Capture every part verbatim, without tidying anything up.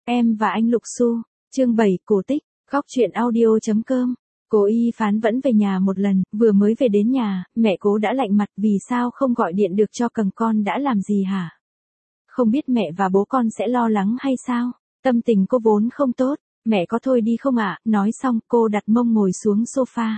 Em và anh Lục Xu, chương bảy, cổ tích, góc truyện audio.com. Cô Y Phán vẫn về nhà một lần, vừa mới về đến nhà, mẹ cô đã lạnh mặt, vì sao không gọi điện được cho Cần, con đã làm gì hả? Không biết mẹ và bố con sẽ lo lắng hay sao? Tâm tình cô vốn không tốt, mẹ có thôi đi không ạ? Nói xong cô đặt mông ngồi xuống sofa.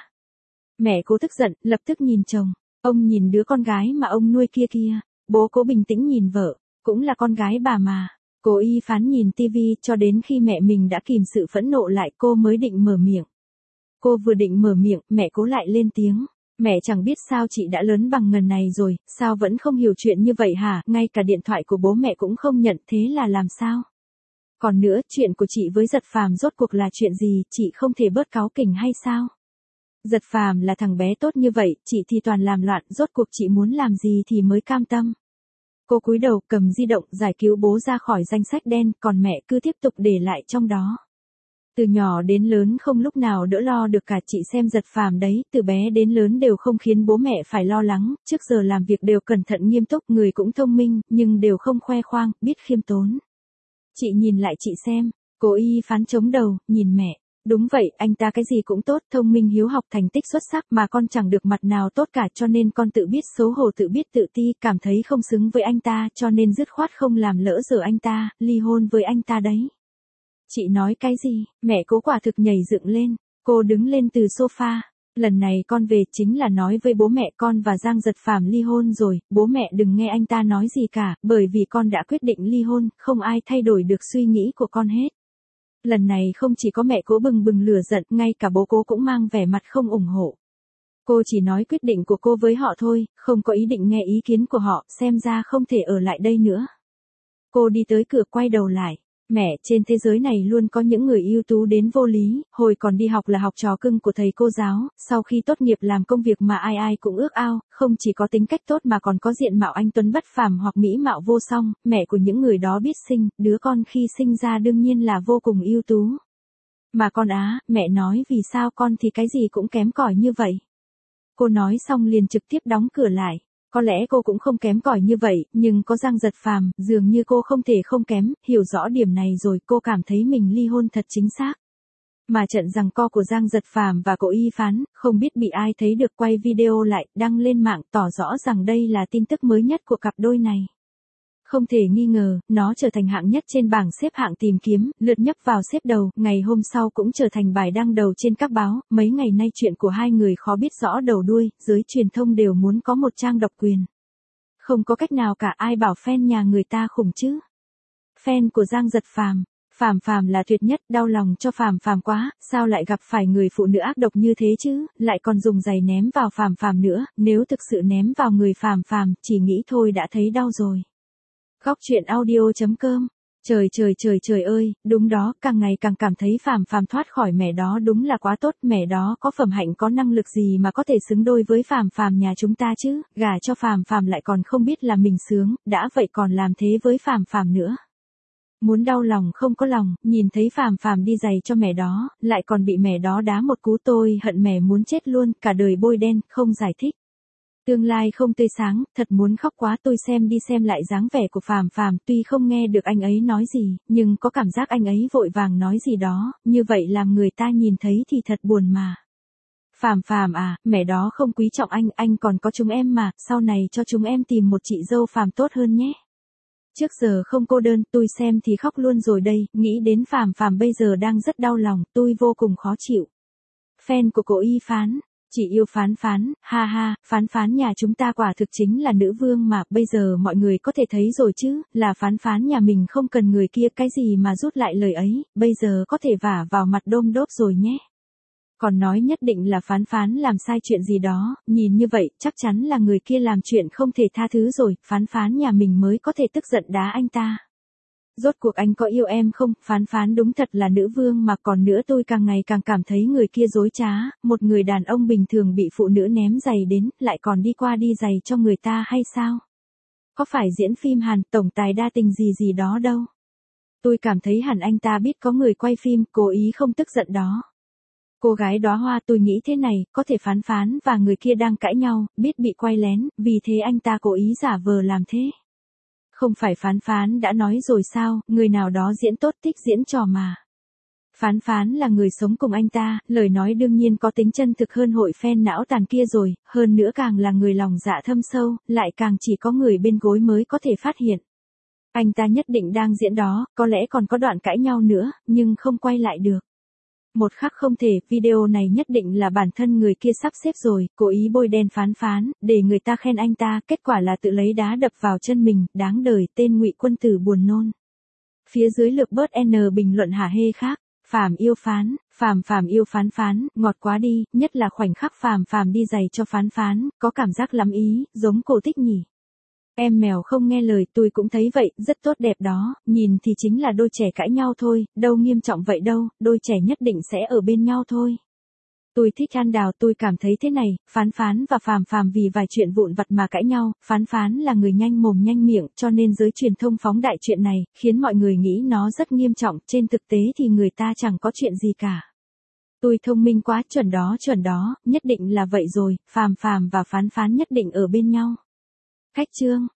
Mẹ cô tức giận, lập tức nhìn chồng, ông nhìn đứa con gái mà ông nuôi kia kia. Bố cô bình tĩnh nhìn vợ, cũng là con gái bà mà. Cô Y Phán nhìn tivi cho đến khi mẹ mình đã kìm sự phẫn nộ lại, cô mới định mở miệng. Cô vừa định mở miệng, mẹ cô lại lên tiếng. Mẹ chẳng biết sao chị đã lớn bằng ngần này rồi, sao vẫn không hiểu chuyện như vậy hả? Ngay cả điện thoại của bố mẹ cũng không nhận, thế là làm sao? Còn nữa, chuyện của chị với Giật Phàm rốt cuộc là chuyện gì, chị không thể bớt cáu kỉnh hay sao? Giật Phàm là thằng bé tốt như vậy, chị thì toàn làm loạn, rốt cuộc chị muốn làm gì thì mới cam tâm. Cô cúi đầu cầm di động giải cứu bố ra khỏi danh sách đen, còn mẹ cứ tiếp tục để lại trong đó. Từ nhỏ đến lớn không lúc nào đỡ lo được cả, chị xem Giật Phàm đấy, từ bé đến lớn đều không khiến bố mẹ phải lo lắng, trước giờ làm việc đều cẩn thận nghiêm túc, người cũng thông minh, nhưng đều không khoe khoang, biết khiêm tốn. Chị nhìn lại chị xem, cô Y Phán chống đầu, nhìn mẹ. Đúng vậy, anh ta cái gì cũng tốt, thông minh hiếu học thành tích xuất sắc mà con chẳng được mặt nào tốt cả, cho nên con tự biết xấu hổ, tự biết tự ti, cảm thấy không xứng với anh ta, cho nên dứt khoát không làm lỡ dở anh ta, ly hôn với anh ta đấy. Chị nói cái gì? Mẹ cố quả thực nhảy dựng lên, cô đứng lên từ sofa. Lần này con về chính là nói với bố mẹ con và Giang Giật Phàm ly hôn rồi, bố mẹ đừng nghe anh ta nói gì cả, bởi vì con đã quyết định ly hôn, không ai thay đổi được suy nghĩ của con hết. Lần này không chỉ có mẹ cố bừng bừng lửa giận, ngay cả bố cố cũng mang vẻ mặt không ủng hộ. Cô chỉ nói quyết định của cô với họ thôi, không có ý định nghe ý kiến của họ, xem ra không thể ở lại đây nữa. Cô đi tới cửa quay đầu lại. Mẹ, trên thế giới này luôn có những người ưu tú đến vô lý, hồi còn đi học là học trò cưng của thầy cô giáo, sau khi tốt nghiệp làm công việc mà ai ai cũng ước ao, không chỉ có tính cách tốt mà còn có diện mạo anh tuấn bất phàm hoặc mỹ mạo vô song, mẹ của những người đó biết sinh, đứa con khi sinh ra đương nhiên là vô cùng ưu tú. Mà con á, mẹ nói vì sao con thì cái gì cũng kém cỏi như vậy. Cô nói xong liền trực tiếp đóng cửa lại. Có lẽ cô cũng không kém cỏi như vậy, nhưng có Giang Giật Phàm, dường như cô không thể không kém, hiểu rõ điểm này rồi cô cảm thấy mình ly hôn thật chính xác. Mà trận giằng co của Giang Giật Phàm và cô Y Phán, không biết bị ai thấy được, quay video lại, đăng lên mạng, tỏ rõ rằng đây là tin tức mới nhất của cặp đôi này. Không thể nghi ngờ, nó trở thành hạng nhất trên bảng xếp hạng tìm kiếm, lượt nhấp vào xếp đầu, ngày hôm sau cũng trở thành bài đăng đầu trên các báo, mấy ngày nay chuyện của hai người khó biết rõ đầu đuôi, giới truyền thông đều muốn có một trang độc quyền. Không có cách nào cả, ai bảo fan nhà người ta khủng chứ. Fan của Giang Giật Phàm, Phàm Phàm là tuyệt nhất, đau lòng cho Phàm Phàm quá, sao lại gặp phải người phụ nữ ác độc như thế chứ, lại còn dùng giày ném vào Phàm Phàm nữa, nếu thực sự ném vào người Phàm Phàm, chỉ nghĩ thôi đã thấy đau rồi. Góc truyện audio.com. Trời trời trời trời ơi, đúng đó, càng ngày càng cảm thấy Phàm Phàm thoát khỏi mẹ đó đúng là quá tốt, mẹ đó có phẩm hạnh có năng lực gì mà có thể xứng đôi với Phàm Phàm nhà chúng ta chứ, gả cho Phàm Phàm lại còn không biết là mình sướng, đã vậy còn làm thế với Phàm Phàm nữa. Muốn đau lòng không có lòng, nhìn thấy Phàm Phàm đi giày cho mẹ đó, lại còn bị mẹ đó đá một cú, tôi hận mẹ muốn chết luôn, cả đời bôi đen, không giải thích. Tương lai không tươi sáng, thật muốn khóc quá, tôi xem đi xem lại dáng vẻ của Phàm Phàm, tuy không nghe được anh ấy nói gì, nhưng có cảm giác anh ấy vội vàng nói gì đó, như vậy làm người ta nhìn thấy thì thật buồn mà. Phàm Phàm à, mẹ đó không quý trọng anh, anh còn có chúng em mà, sau này cho chúng em tìm một chị dâu Phàm tốt hơn nhé. Trước giờ không cô đơn, tôi xem thì khóc luôn rồi đây, nghĩ đến Phàm Phàm bây giờ đang rất đau lòng, tôi vô cùng khó chịu. Fan của cô Y Phán. Chị yêu Phán Phán, ha ha, Phán Phán nhà chúng ta quả thực chính là nữ vương mà, bây giờ mọi người có thể thấy rồi chứ, là Phán Phán nhà mình không cần người kia, cái gì mà rút lại lời ấy, bây giờ có thể vả vào mặt đôm đốp rồi nhé. Còn nói nhất định là Phán Phán làm sai chuyện gì đó, nhìn như vậy, chắc chắn là người kia làm chuyện không thể tha thứ rồi, Phán Phán nhà mình mới có thể tức giận đá anh ta. Rốt cuộc anh có yêu em không, Phán Phán đúng thật là nữ vương mà, còn nữa tôi càng ngày càng cảm thấy người kia dối trá, một người đàn ông bình thường bị phụ nữ ném giày đến, lại còn đi qua đi giày cho người ta hay sao? Có phải diễn phim Hàn, tổng tài đa tình gì gì đó đâu. Tôi cảm thấy hẳn anh ta biết có người quay phim, cố ý không tức giận đó. Cô gái đóa hoa, tôi nghĩ thế này, có thể Phán Phán và người kia đang cãi nhau, biết bị quay lén, vì thế anh ta cố ý giả vờ làm thế. Không phải Phán Phán đã nói rồi sao, người nào đó diễn tốt thích diễn trò mà. Phán Phán là người sống cùng anh ta, lời nói đương nhiên có tính chân thực hơn hội fan não tàn kia rồi, hơn nữa càng là người lòng dạ thâm sâu, lại càng chỉ có người bên gối mới có thể phát hiện. Anh ta nhất định đang diễn đó, có lẽ còn có đoạn cãi nhau nữa, nhưng không quay lại được. Một khắc không thể, video này nhất định là bản thân người kia sắp xếp rồi, cố ý bôi đen Phán Phán, để người ta khen anh ta, kết quả là tự lấy đá đập vào chân mình, đáng đời, tên Ngụy Quân Tử buồn nôn. Phía dưới lược bớt N bình luận hả hê khác. Phàm yêu Phán, Phàm Phàm yêu Phán Phán, ngọt quá đi, nhất là khoảnh khắc Phàm Phàm đi giày cho Phán Phán, có cảm giác lắm ý, giống Cổ Tích nhỉ. Em mèo không nghe lời, tôi cũng thấy vậy, rất tốt đẹp đó, nhìn thì chính là đôi trẻ cãi nhau thôi, đâu nghiêm trọng vậy đâu, đôi trẻ nhất định sẽ ở bên nhau thôi. Tôi thích ăn đào, tôi cảm thấy thế này, Phán Phán và Phàm Phàm vì vài chuyện vụn vặt mà cãi nhau, Phán Phán là người nhanh mồm nhanh miệng, cho nên giới truyền thông phóng đại chuyện này, khiến mọi người nghĩ nó rất nghiêm trọng, trên thực tế thì người ta chẳng có chuyện gì cả. Tôi thông minh quá, chuẩn đó chuẩn đó, nhất định là vậy rồi, Phàm Phàm và Phán Phán nhất định ở bên nhau. Khách chương